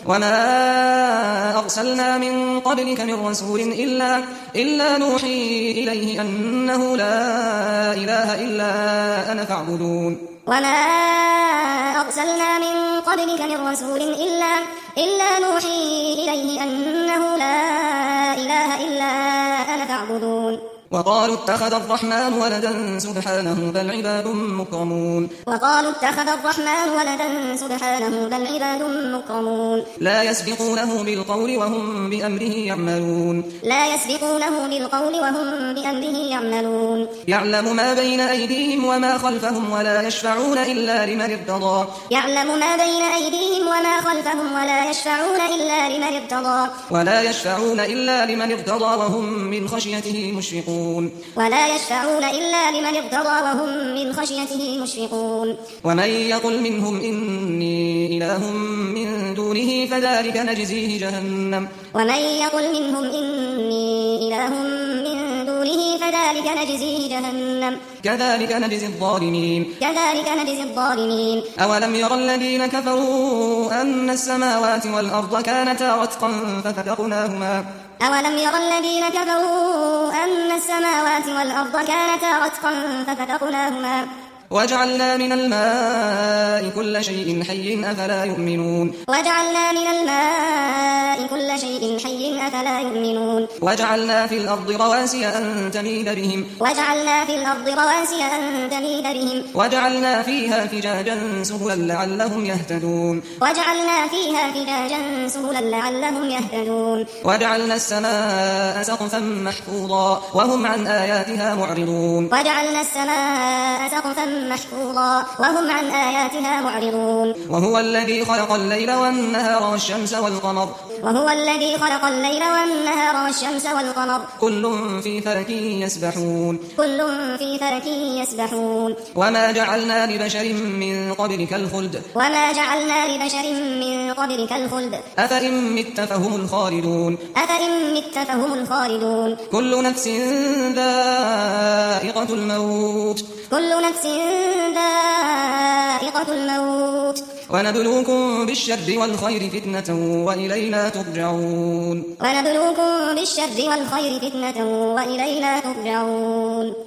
وما أرسلنا من قبلك من رسول إلا نوحي إليه أنه لا إله إلا أنا فاعبدون وما أرسلنا من قبلك من رسول إلا نوحي إليه أنه لا إله إلا أنا فاعبدون وقالوا اتخذ الرحمن ولدا سبحانه بل عباد مكرمون وقالوا اتخذ الرحمن ولدا سبحانه بل عباد مكرمون لا يسبقونه بالقول وهم بأمره يعملون لا يسبقونه بالقول وهم بأمره يعملون يعلم ما بين أيديهم وما خلفهم ولا يشفعون إلا لمن ارتضى يعلم ما بين أيديهم وما خلفهم ولا يشفعون إلا لمن ارتضى وهم من خشيته مشفقون ولا يشفعون إلا لمن ارتضى وهم من خشيته مشفقون ومن يقل منهم إني إله من دونه فذلك نجزيه جهنم ومن يقل منهم إني إله من دونه فذلك نجزيه جهنم كذلك نجزي الظالمين أولم يرى الذين كفروا أن السماوات والأرض كانتا رتقا ففتقناهما أولم يرى الذين كفروا أن السماوات والأرض كانتا رتقا ففتقناهما وجعلنا من الماء كل شيء حي أفلا يؤمنون وجعلنا في الأرض رواسي أن تميد بهم وجعلنا فيها فجاجا سبلا لعلهم يهتدون وجعلنا السماء سقفا محفوظا وهم عن آياتها معرضون وهو الذي خلق الليل والنهار والشمس والقمر كل في فلك يسبحون وما جعلنا لبشر من قبلك الخلد أفإن مت فهم الخالدون كل نفس ذائقة الموت ونبلوكم بالشر والخير فتنة وإلينا ترجعون